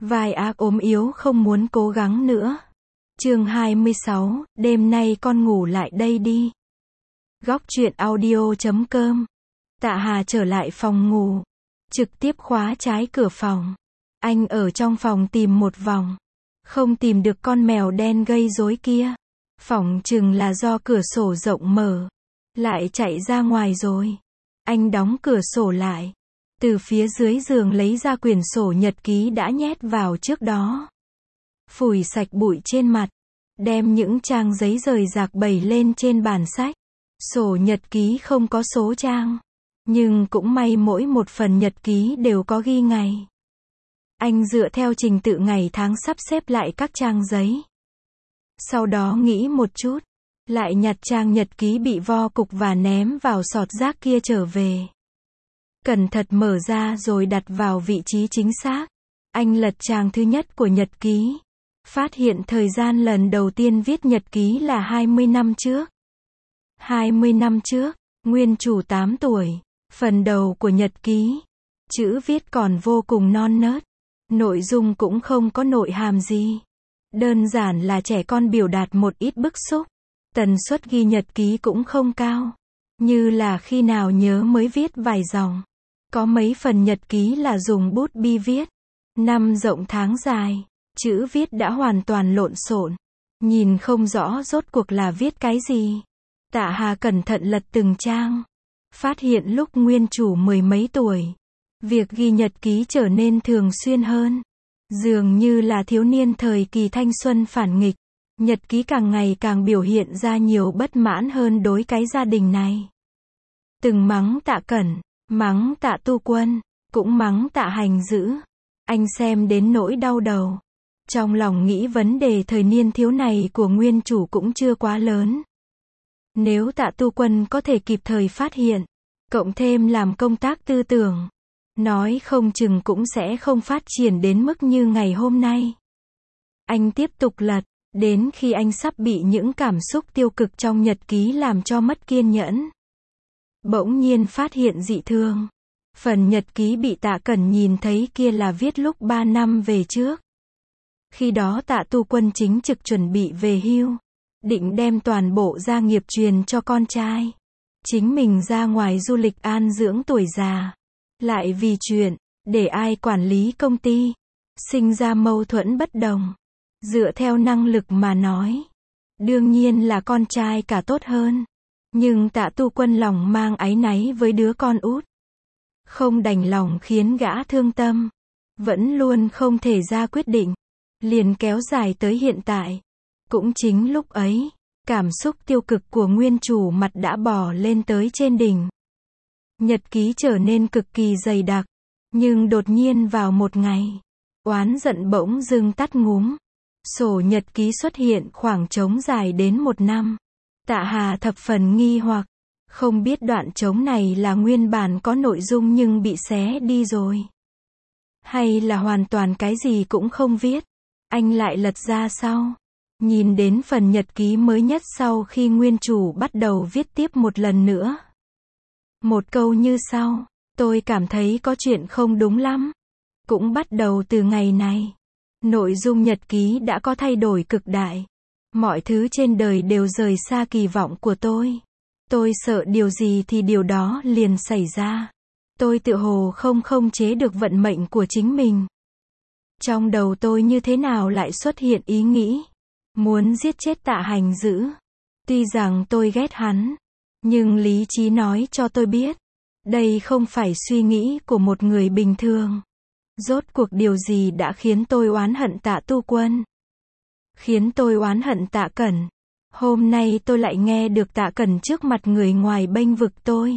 Vai ác ốm yếu không muốn cố gắng nữa. Chương 26, đêm nay con ngủ lại đây đi. Góc truyện audio.com. Tạ Hà trở lại phòng ngủ, trực tiếp khóa trái cửa phòng. Anh ở trong phòng tìm một vòng, không tìm được con mèo đen gây rối kia. Phỏng chừng là do cửa sổ rộng mở, lại chạy ra ngoài rồi. Anh đóng cửa sổ lại, từ phía dưới giường lấy ra quyển sổ nhật ký đã nhét vào trước đó. Phủi sạch bụi trên mặt, đem những trang giấy rời rạc bày lên trên bàn sách. Sổ nhật ký không có số trang, nhưng cũng may mỗi một phần nhật ký đều có ghi ngày. Anh dựa theo trình tự ngày tháng sắp xếp lại các trang giấy. Sau đó nghĩ một chút, lại nhặt trang nhật ký bị vo cục và ném vào sọt rác kia trở về. Cẩn thận mở ra rồi đặt vào vị trí chính xác. Anh lật trang thứ nhất của nhật ký, phát hiện thời gian lần đầu tiên viết nhật ký là 20 năm trước. 20 năm trước, nguyên chủ 8 tuổi, phần đầu của nhật ký, chữ viết còn vô cùng non nớt, nội dung cũng không có nội hàm gì. Đơn giản là trẻ con biểu đạt một ít bức xúc, tần suất ghi nhật ký cũng không cao, như là khi nào nhớ mới viết vài dòng. Có mấy phần nhật ký là dùng bút bi viết, năm rộng tháng dài, chữ viết đã hoàn toàn lộn xộn, nhìn không rõ rốt cuộc là viết cái gì. Tạ Hà cẩn thận lật từng trang, phát hiện lúc nguyên chủ 10 mấy tuổi, việc ghi nhật ký trở nên thường xuyên hơn. Dường như là thiếu niên thời kỳ thanh xuân phản nghịch, nhật ký càng ngày càng biểu hiện ra nhiều bất mãn hơn đối cái gia đình này. Từng mắng Tạ Cẩn, mắng Tạ Tu Quân, cũng mắng Tạ Hành Dữ. Anh xem đến nỗi đau đầu. Trong lòng nghĩ vấn đề thời niên thiếu này của nguyên chủ cũng chưa quá lớn. Nếu Tạ Tu Quân có thể kịp thời phát hiện, cộng thêm làm công tác tư tưởng, nói không chừng cũng sẽ không phát triển đến mức như ngày hôm nay. Anh tiếp tục lật, đến khi anh sắp bị những cảm xúc tiêu cực trong nhật ký làm cho mất kiên nhẫn. Bỗng nhiên phát hiện dị thường. Phần nhật ký bị Tạ Cẩn nhìn thấy kia là viết lúc 3 năm về trước. Khi đó Tạ Tu Quân chính trực chuẩn bị về hưu, định đem toàn bộ gia nghiệp truyền cho con trai. Chính mình ra ngoài du lịch an dưỡng tuổi già. Lại vì chuyện, để ai quản lý công ty, sinh ra mâu thuẫn bất đồng. Dựa theo năng lực mà nói, đương nhiên là con trai cả tốt hơn. Nhưng Tạ Tu Quân lòng mang áy náy với đứa con út, không đành lòng khiến gã thương tâm, vẫn luôn không thể ra quyết định, liền kéo dài tới hiện tại. Cũng chính lúc ấy, cảm xúc tiêu cực của nguyên chủ mặt đã bò lên tới trên đỉnh. Nhật ký trở nên cực kỳ dày đặc, nhưng đột nhiên vào một ngày, oán giận bỗng dưng tắt ngúm. Sổ nhật ký xuất hiện khoảng trống dài đến 1 năm. Tạ Hà thập phần nghi hoặc, không biết đoạn trống này là nguyên bản có nội dung nhưng bị xé đi rồi, hay là hoàn toàn cái gì cũng không viết. Anh lại lật ra sau, nhìn đến phần nhật ký mới nhất sau khi nguyên chủ bắt đầu viết tiếp một lần nữa. Một câu như sau: tôi cảm thấy có chuyện không đúng lắm. Cũng bắt đầu từ ngày này, nội dung nhật ký đã có thay đổi cực đại. Mọi thứ trên đời đều rời xa kỳ vọng của tôi. Tôi sợ điều gì thì điều đó liền xảy ra. Tôi tự hồ không khống chế được vận mệnh của chính mình. Trong đầu tôi như thế nào lại xuất hiện ý nghĩ muốn giết chết Tạ Hành Dữ. Tuy rằng tôi ghét hắn, nhưng lý trí nói cho tôi biết, đây không phải suy nghĩ của một người bình thường. Rốt cuộc điều gì đã khiến tôi oán hận Tạ Tu Quân? Khiến tôi oán hận Tạ Cẩn. Hôm nay tôi lại nghe được Tạ Cẩn trước mặt người ngoài bênh vực tôi.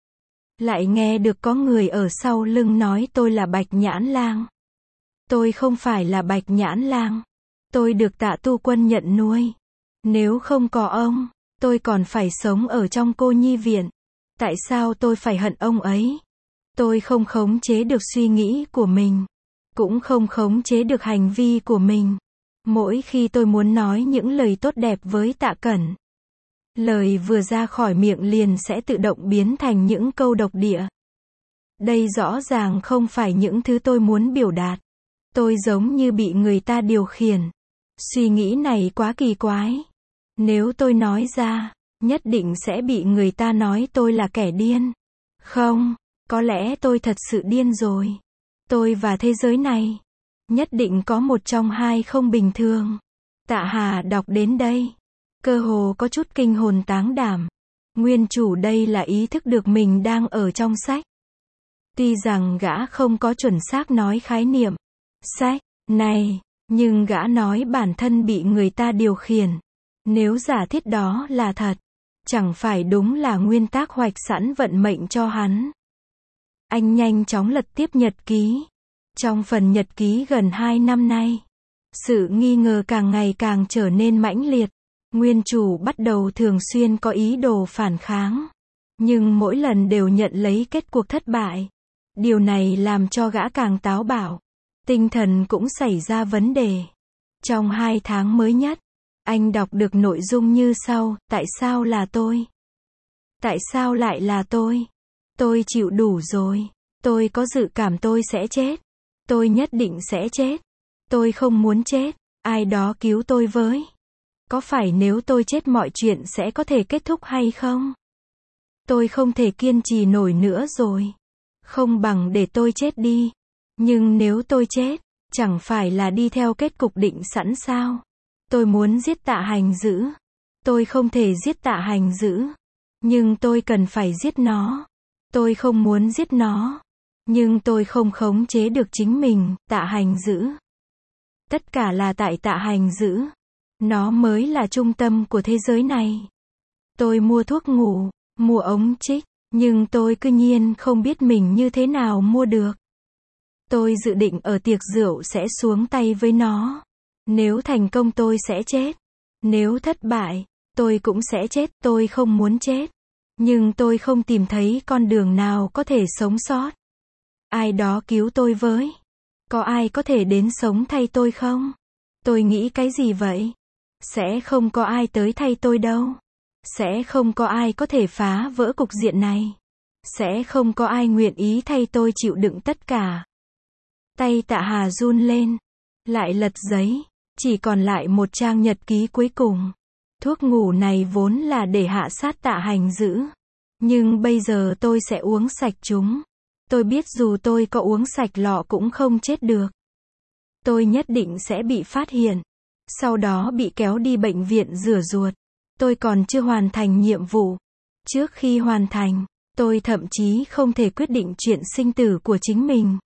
Lại nghe được có người ở sau lưng nói tôi là Bạch Nhãn Lang. Tôi không phải là Bạch Nhãn Lang. Tôi được Tạ Tu Quân nhận nuôi. Nếu không có ông, tôi còn phải sống ở trong cô nhi viện. Tại sao tôi phải hận ông ấy? Tôi không khống chế được suy nghĩ của mình, cũng không khống chế được hành vi của mình. Mỗi khi tôi muốn nói những lời tốt đẹp với Tạ Cẩn, lời vừa ra khỏi miệng liền sẽ tự động biến thành những câu độc địa. Đây rõ ràng không phải những thứ tôi muốn biểu đạt. Tôi giống như bị người ta điều khiển. Suy nghĩ này quá kỳ quái. Nếu tôi nói ra, nhất định sẽ bị người ta nói tôi là kẻ điên. Không, có lẽ tôi thật sự điên rồi. Tôi và thế giới này, nhất định có một trong hai không bình thường. Tạ Hà đọc đến đây, cơ hồ có chút kinh hồn táng đảm. Nguyên chủ đây là ý thức được mình đang ở trong sách. Tuy rằng gã không có chuẩn xác nói khái niệm sách này, nhưng gã nói bản thân bị người ta điều khiển. Nếu giả thiết đó là thật, chẳng phải đúng là nguyên tác hoạch sẵn vận mệnh cho hắn. Anh nhanh chóng lật tiếp nhật ký. Trong phần nhật ký gần 2 năm nay, sự nghi ngờ càng ngày càng trở nên mãnh liệt. Nguyên chủ bắt đầu thường xuyên có ý đồ phản kháng, nhưng mỗi lần đều nhận lấy kết cuộc thất bại. Điều này làm cho gã càng táo bạo. Tinh thần cũng xảy ra vấn đề. Trong 2 tháng mới nhất, anh đọc được nội dung như sau: tại sao là tôi? Tại sao lại là tôi? Tôi chịu đủ rồi. Tôi có dự cảm tôi sẽ chết. Tôi nhất định sẽ chết. Tôi không muốn chết. Ai đó cứu tôi với. Có phải nếu tôi chết mọi chuyện sẽ có thể kết thúc hay không? Tôi không thể kiên trì nổi nữa rồi. Không bằng để tôi chết đi. Nhưng nếu tôi chết, chẳng phải là đi theo kết cục định sẵn sao? Tôi muốn giết Tạ Hành Dữ. Tôi không thể giết Tạ Hành Dữ. Nhưng tôi cần phải giết nó. Tôi không muốn giết nó. Nhưng tôi không khống chế được chính mình, Tạ Hành Dữ. Tất cả là tại Tạ Hành Dữ. Nó mới là trung tâm của thế giới này. Tôi mua thuốc ngủ, mua ống trích, nhưng tôi cứ nhiên không biết mình như thế nào mua được. Tôi dự định ở tiệc rượu sẽ xuống tay với nó. Nếu thành công tôi sẽ chết. Nếu thất bại, tôi cũng sẽ chết. Tôi không muốn chết. Nhưng tôi không tìm thấy con đường nào có thể sống sót. Ai đó cứu tôi với. Có ai có thể đến sống thay tôi không? Tôi nghĩ cái gì vậy? Sẽ không có ai tới thay tôi đâu. Sẽ không có ai có thể phá vỡ cục diện này. Sẽ không có ai nguyện ý thay tôi chịu đựng tất cả. Tay Tạ Hà run lên. Lại lật giấy. Chỉ còn lại một trang nhật ký cuối cùng. Thuốc ngủ này vốn là để hạ sát Tạ Hành Dữ. Nhưng bây giờ tôi sẽ uống sạch chúng. Tôi biết dù tôi có uống sạch lọ cũng không chết được. Tôi nhất định sẽ bị phát hiện. Sau đó bị kéo đi bệnh viện rửa ruột. Tôi còn chưa hoàn thành nhiệm vụ. Trước khi hoàn thành, tôi thậm chí không thể quyết định chuyện sinh tử của chính mình.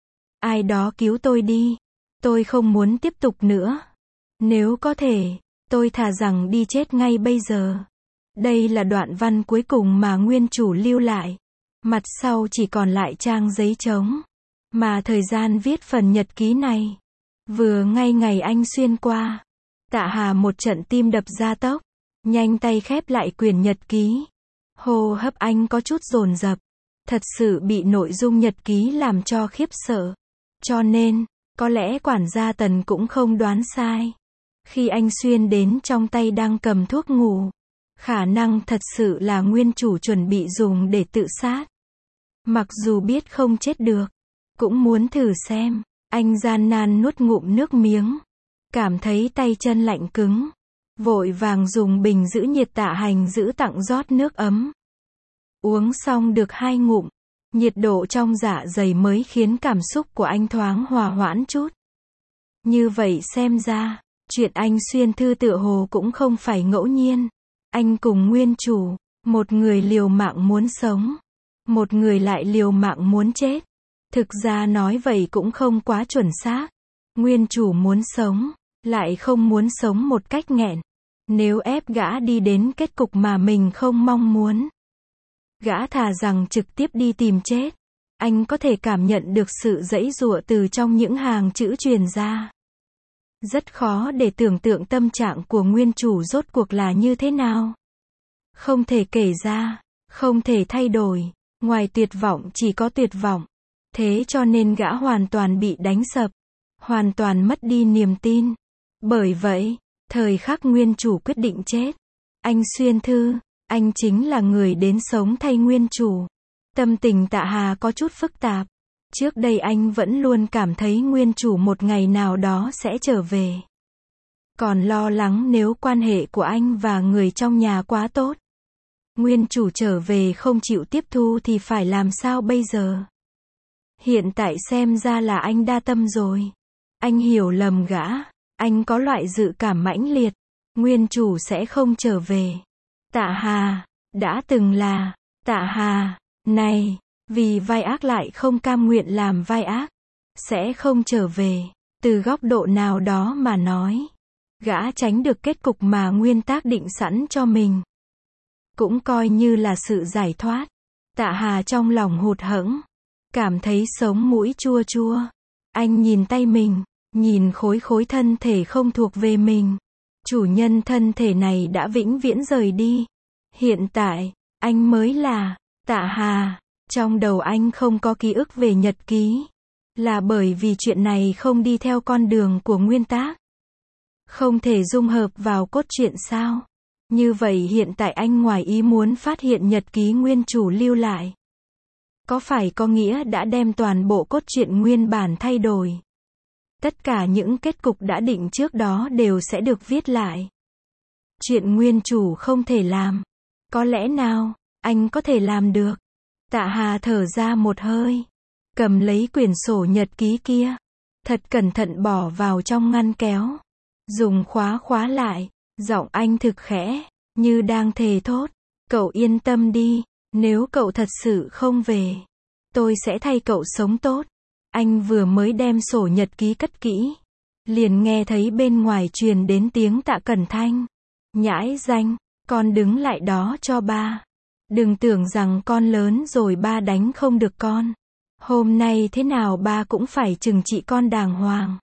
Ai đó cứu tôi đi. Tôi không muốn tiếp tục nữa. Nếu có thể, tôi thà rằng đi chết ngay bây giờ. Đây là đoạn văn cuối cùng mà nguyên chủ lưu lại. Mặt sau chỉ còn lại trang giấy trống. Mà thời gian viết phần nhật ký này, vừa ngay ngày anh xuyên qua. Tạ Hà một trận tim đập gia tốc. Nhanh tay khép lại quyển nhật ký. Hô hấp anh có chút dồn dập. Thật sự bị nội dung nhật ký làm cho khiếp sợ. Cho nên, có lẽ quản gia Tần cũng không đoán sai. Khi anh xuyên đến trong tay đang cầm thuốc ngủ, khả năng thật sự là nguyên chủ chuẩn bị dùng để tự sát. Mặc dù biết không chết được, cũng muốn thử xem. Anh gian nan nuốt ngụm nước miếng. Cảm thấy tay chân lạnh cứng. Vội vàng dùng bình giữ nhiệt Tạ Hành Dữ tặng rót nước ấm. Uống xong được 2 ngụm. Nhiệt độ trong dạ dày mới khiến cảm xúc của anh thoáng hòa hoãn chút. Như vậy xem ra, chuyện anh xuyên thư tựa hồ cũng không phải ngẫu nhiên. Anh cùng nguyên chủ, một người liều mạng muốn sống, một người lại liều mạng muốn chết. Thực ra nói vậy cũng không quá chuẩn xác. Nguyên chủ muốn sống, lại không muốn sống một cách nghẹn. Nếu ép gã đi đến kết cục mà mình không mong muốn, gã thà rằng trực tiếp đi tìm chết. Anh có thể cảm nhận được sự giãy giụa từ trong những hàng chữ truyền ra. Rất khó để tưởng tượng tâm trạng của nguyên chủ rốt cuộc là như thế nào. Không thể kể ra, không thể thay đổi, ngoài tuyệt vọng chỉ có tuyệt vọng. Thế cho nên gã hoàn toàn bị đánh sập, hoàn toàn mất đi niềm tin. Bởi vậy, thời khắc nguyên chủ quyết định chết, anh xuyên thư, anh chính là người đến sống thay nguyên chủ. Tâm tình Tạ Hà có chút phức tạp. Trước đây anh vẫn luôn cảm thấy nguyên chủ một ngày nào đó sẽ trở về. Còn lo lắng nếu quan hệ của anh và người trong nhà quá tốt. Nguyên chủ trở về không chịu tiếp thu thì phải làm sao bây giờ? Hiện tại xem ra là anh đa tâm rồi. Anh hiểu lầm gã. Anh có loại dự cảm mãnh liệt. Nguyên chủ sẽ không trở về. Tạ Hà. Đã từng là. Tạ Hà. Này. Vì vai ác lại không cam nguyện làm vai ác. Sẽ không trở về. Từ góc độ nào đó mà nói. Gã tránh được kết cục mà nguyên tác định sẵn cho mình. Cũng coi như là sự giải thoát. Tạ Hà trong lòng hụt hẫng. Cảm thấy sống mũi chua chua. Anh nhìn tay mình. Nhìn khối thân thể không thuộc về mình. Chủ nhân thân thể này đã vĩnh viễn rời đi. Hiện tại, anh mới là Tạ Hà. Trong đầu anh không có ký ức về nhật ký. Là bởi vì chuyện này không đi theo con đường của nguyên tác. Không thể dung hợp vào cốt truyện sao? Như vậy hiện tại anh ngoài ý muốn phát hiện nhật ký nguyên chủ lưu lại. Có phải có nghĩa đã đem toàn bộ cốt truyện nguyên bản thay đổi? Tất cả những kết cục đã định trước đó đều sẽ được viết lại. Chuyện nguyên chủ không thể làm. Có lẽ nào, anh có thể làm được? Tạ Hà thở ra một hơi. Cầm lấy quyển sổ nhật ký kia. Thật cẩn thận bỏ vào trong ngăn kéo. Dùng khóa lại. Giọng anh thực khẽ, như đang thề thốt. Cậu yên tâm đi, nếu cậu thật sự không về, tôi sẽ thay cậu sống tốt. Anh vừa mới đem sổ nhật ký cất kỹ. Liền nghe thấy bên ngoài truyền đến tiếng Tạ Cẩn Thanh. Nhãi danh, con đứng lại đó cho ba. Đừng tưởng rằng con lớn rồi ba đánh không được con. Hôm nay thế nào ba cũng phải trừng trị con đàng hoàng.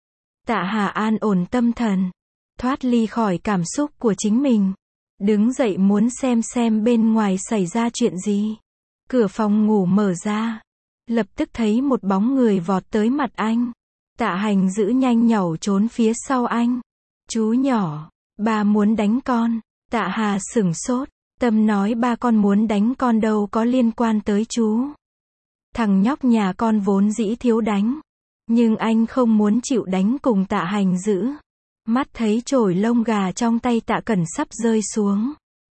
Tạ Hà an ổn tâm thần. Thoát ly khỏi cảm xúc của chính mình. Đứng dậy muốn xem bên ngoài xảy ra chuyện gì. Cửa phòng ngủ mở ra. Lập tức thấy một bóng người vọt tới mặt anh. Tạ Hành giữ nhanh nhảu trốn phía sau anh. Chú nhỏ, ba muốn đánh con. Tạ Hà sửng sốt. Tâm nói ba con muốn đánh con đâu có liên quan tới chú. Thằng nhóc nhà con vốn dĩ thiếu đánh. Nhưng anh không muốn chịu đánh cùng Tạ Hành giữ. Mắt thấy chổi lông gà trong tay Tạ Cẩn sắp rơi xuống.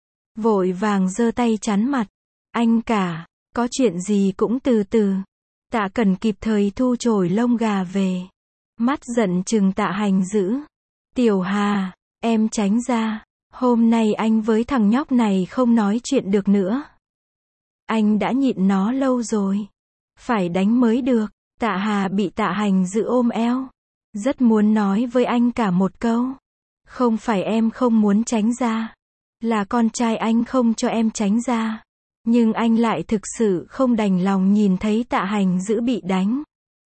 Vội vàng giơ tay chắn mặt. Anh cả, có chuyện gì cũng từ từ. Tạ Cẩn kịp thời thu chổi lông gà về. Mắt giận chừng Tạ Hành giữ. Tiểu Hà, em tránh ra. Hôm nay anh với thằng nhóc này không nói chuyện được nữa. Anh đã nhịn nó lâu rồi. Phải đánh mới được. Tạ Hà bị Tạ Hành giữ ôm eo. Rất muốn nói với anh cả một câu. Không phải em không muốn tránh ra. Là con trai anh không cho em tránh ra. Nhưng anh lại thực sự không đành lòng nhìn thấy Tạ Hành giữ bị đánh.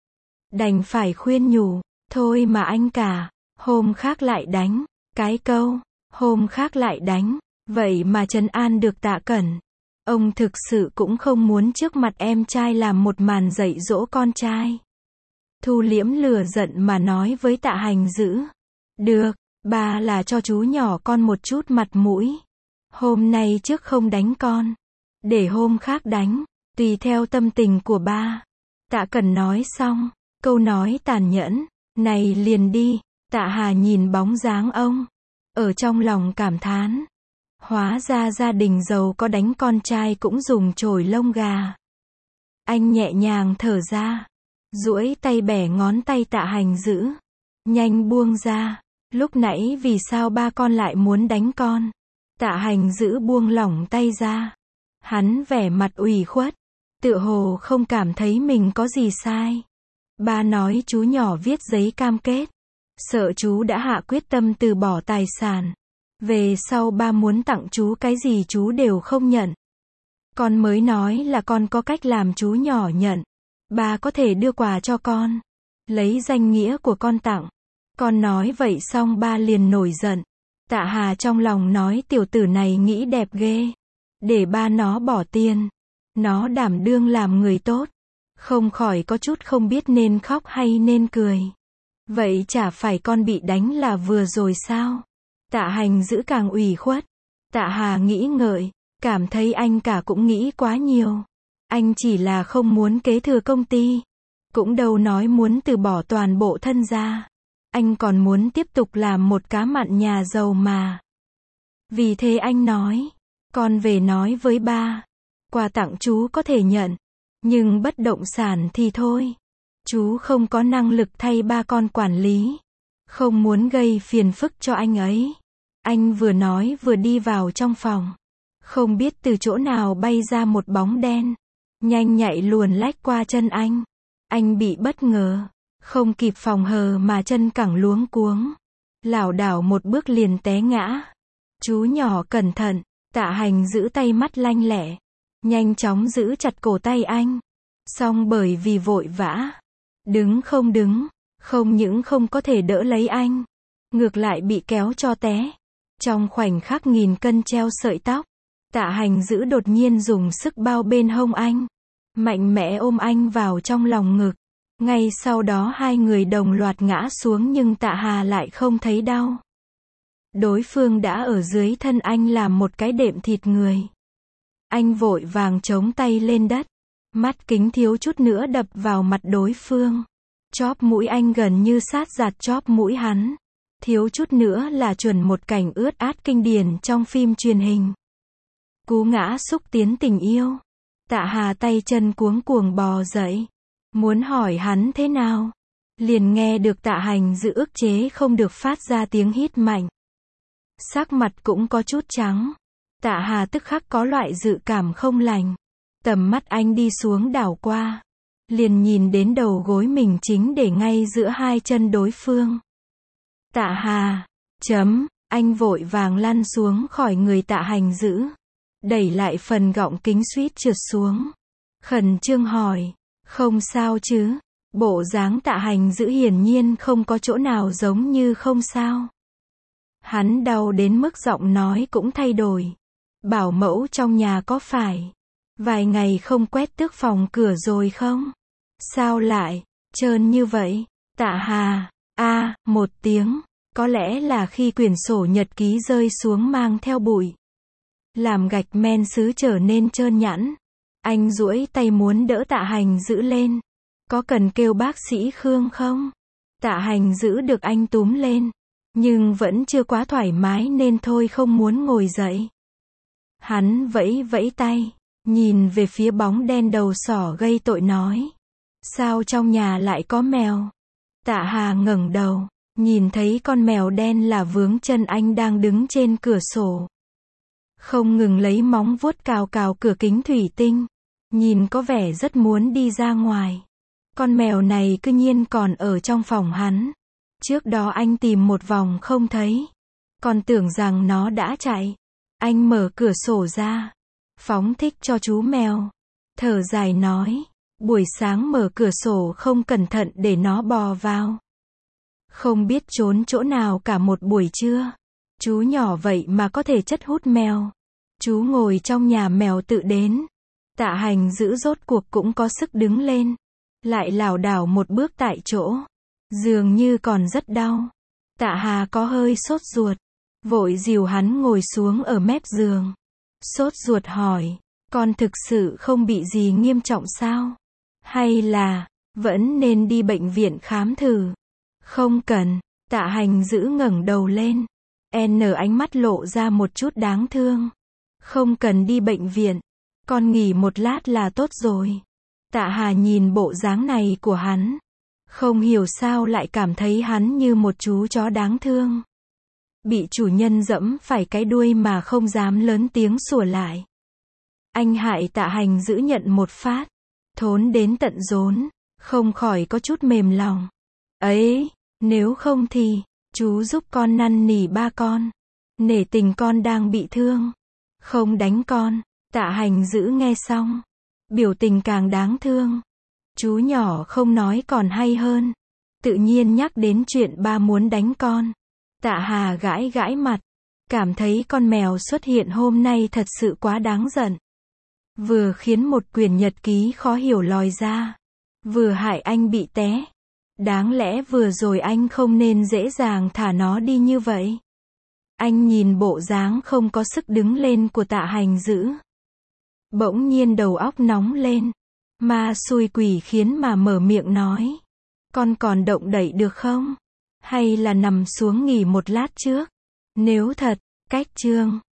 Đành phải khuyên nhủ. Thôi mà anh cả. Hôm khác lại đánh. Cái câu. Hôm khác lại đánh. Vậy mà trấn an được Tạ Cẩn. Ông thực sự cũng không muốn trước mặt em trai làm một màn dạy dỗ con trai. Thu liễm lửa giận mà nói với Tạ Hành giữ. Được, ba là cho chú nhỏ con một chút mặt mũi. Hôm nay trước không đánh con. Để hôm khác đánh. Tùy theo tâm tình của ba. Tạ Cẩn nói xong. Câu nói tàn nhẫn. Này liền đi. Tạ Hà nhìn bóng dáng ông. Ở trong lòng cảm thán. Hóa ra gia đình giàu có đánh con trai cũng dùng chổi lông gà. Anh nhẹ nhàng thở ra. Duỗi tay bẻ ngón tay Tạ Hành giữ. Nhanh buông ra. Lúc nãy vì sao ba con lại muốn đánh con? Tạ Hành giữ buông lỏng tay ra. Hắn vẻ mặt ủy khuất. Tựa hồ không cảm thấy mình có gì sai. Ba nói chú nhỏ viết giấy cam kết. Sợ chú đã hạ quyết tâm từ bỏ tài sản. Về sau ba muốn tặng chú cái gì chú đều không nhận. Con mới nói là con có cách làm chú nhỏ nhận. Ba có thể đưa quà cho con. Lấy danh nghĩa của con tặng. Con nói vậy xong ba liền nổi giận. Tạ Hà trong lòng nói tiểu tử này nghĩ đẹp ghê. Để ba nó bỏ tiền. Nó đảm đương làm người tốt. Không khỏi có chút không biết nên khóc hay nên cười. Vậy chả phải con bị đánh là vừa rồi sao? Tạ Hành giữ càng ủy khuất. Tạ Hà nghĩ ngợi. Cảm thấy anh cả cũng nghĩ quá nhiều. Anh chỉ là không muốn kế thừa công ty. Cũng đâu nói muốn từ bỏ toàn bộ thân gia. Anh còn muốn tiếp tục làm một cá mặn nhà giàu mà. Vì thế anh nói, con về nói với ba. Quà tặng chú có thể nhận, nhưng bất động sản thì thôi. Chú không có năng lực thay ba con quản lý. Không muốn gây phiền phức cho anh ấy. Anh vừa nói vừa đi vào trong phòng. Không biết từ chỗ nào bay ra một bóng đen. Nhanh nhạy luồn lách qua chân anh. Anh bị bất ngờ. Không kịp phòng hờ mà chân cẳng luống cuống. Lảo đảo một bước liền té ngã. Chú nhỏ cẩn thận. Tạ Hành giữ tay mắt lanh lẹ. Nhanh chóng giữ chặt cổ tay anh. Xong bởi vì vội vã. Đứng, không những không có thể đỡ lấy anh. Ngược lại bị kéo cho té. Trong khoảnh khắc nghìn cân treo sợi tóc. Tạ Hành giữ đột nhiên dùng sức bao bên hông anh. Mạnh mẽ ôm anh vào trong lòng ngực. Ngay sau đó hai người đồng loạt ngã xuống nhưng Tạ Hà lại không thấy đau. Đối phương đã ở dưới thân anh làm một cái đệm thịt người. Anh vội vàng chống tay lên đất. Mắt kính thiếu chút nữa đập vào mặt đối phương. Chóp mũi anh gần như sát giạt chóp mũi hắn. Thiếu chút nữa là chuẩn một cảnh ướt át kinh điển trong phim truyền hình. Cú ngã xúc tiến tình yêu. Tạ Hà tay chân cuống cuồng bò dậy. Muốn hỏi hắn thế nào. Liền nghe được Tạ Hành giữ ức chế không được phát ra tiếng hít mạnh. Sắc mặt cũng có chút trắng. Tạ Hà tức khắc có loại dự cảm không lành. Tầm mắt anh đi xuống đảo qua. Liền nhìn đến đầu gối mình chính để ngay giữa hai chân đối phương. Tạ Hà, anh vội vàng lăn xuống khỏi người Tạ Hành giữ. Đẩy lại phần gọng kính suýt trượt xuống. Khẩn trương hỏi, không sao chứ? Bộ dáng Tạ Hành giữ hiển nhiên không có chỗ nào giống như không sao. Hắn đau đến mức giọng nói cũng thay đổi. Bảo mẫu trong nhà có phải vài ngày không quét tước phòng cửa rồi không? Sao lại trơn như vậy? Tạ Hà, một tiếng. Có lẽ là khi quyển sổ nhật ký rơi xuống mang theo bụi. Làm gạch men sứ trở nên trơn nhẵn. Anh duỗi tay muốn đỡ Tạ Hành giữ lên. Có cần kêu bác sĩ Khương không? Tạ Hành giữ được anh túm lên. Nhưng vẫn chưa quá thoải mái nên thôi không muốn ngồi dậy. Hắn vẫy vẫy tay. Nhìn về phía bóng đen đầu sỏ gây tội nói. Sao trong nhà lại có mèo? Tạ Hà ngẩng đầu. Nhìn thấy con mèo đen là vướng chân anh đang đứng trên cửa sổ. Không ngừng lấy móng vuốt cào cào cửa kính thủy tinh. Nhìn có vẻ rất muốn đi ra ngoài. Con mèo này cứ nhiên còn ở trong phòng hắn. Trước đó anh tìm một vòng không thấy. Còn tưởng rằng nó đã chạy. Anh mở cửa sổ ra. Phóng thích cho chú mèo. Thở dài nói. Buổi sáng mở cửa sổ không cẩn thận để nó bò vào. Không biết trốn chỗ nào cả một buổi trưa. Chú nhỏ vậy mà có thể chất hút mèo. Chú ngồi trong nhà mèo tự đến. Tạ Hành giữ rốt cuộc cũng có sức đứng lên. Lại lảo đảo một bước tại chỗ. Dường như còn rất đau. Tạ Hà có hơi sốt ruột. Vội dìu hắn ngồi xuống ở mép giường. Sốt ruột hỏi. Con thực sự không bị gì nghiêm trọng sao? Hay là vẫn nên đi bệnh viện khám thử? Không cần. Tạ Hành giữ ngẩng đầu lên. Ánh mắt lộ ra một chút đáng thương. Không cần đi bệnh viện. Con nghỉ một lát là tốt rồi. Tạ Hà nhìn bộ dáng này của hắn. Không hiểu sao lại cảm thấy hắn như một chú chó đáng thương. Bị chủ nhân giẫm phải cái đuôi mà không dám lớn tiếng sủa lại. Anh hại Tạ Hành giữ nhận một phát. Thốn đến tận rốn. Không khỏi có chút mềm lòng. Ấy, nếu không thì, chú giúp con năn nỉ ba con. Nể tình con đang bị thương. Không đánh con. Tạ Hành giữ nghe xong. Biểu tình càng đáng thương. Chú nhỏ không nói còn hay hơn. Tự nhiên nhắc đến chuyện ba muốn đánh con. Tạ Hà gãi gãi mặt. Cảm thấy con mèo xuất hiện hôm nay thật sự quá đáng giận. Vừa khiến một quyển nhật ký khó hiểu lòi ra. Vừa hại anh bị té. Đáng lẽ vừa rồi anh không nên dễ dàng thả nó đi như vậy. Anh nhìn bộ dáng không có sức đứng lên của Tạ Hành giữ. Bỗng nhiên đầu óc nóng lên. Ma xui quỷ khiến mà mở miệng nói. Con còn động đậy được không? Hay là nằm xuống nghỉ một lát trước? Nếu thật, cách Trương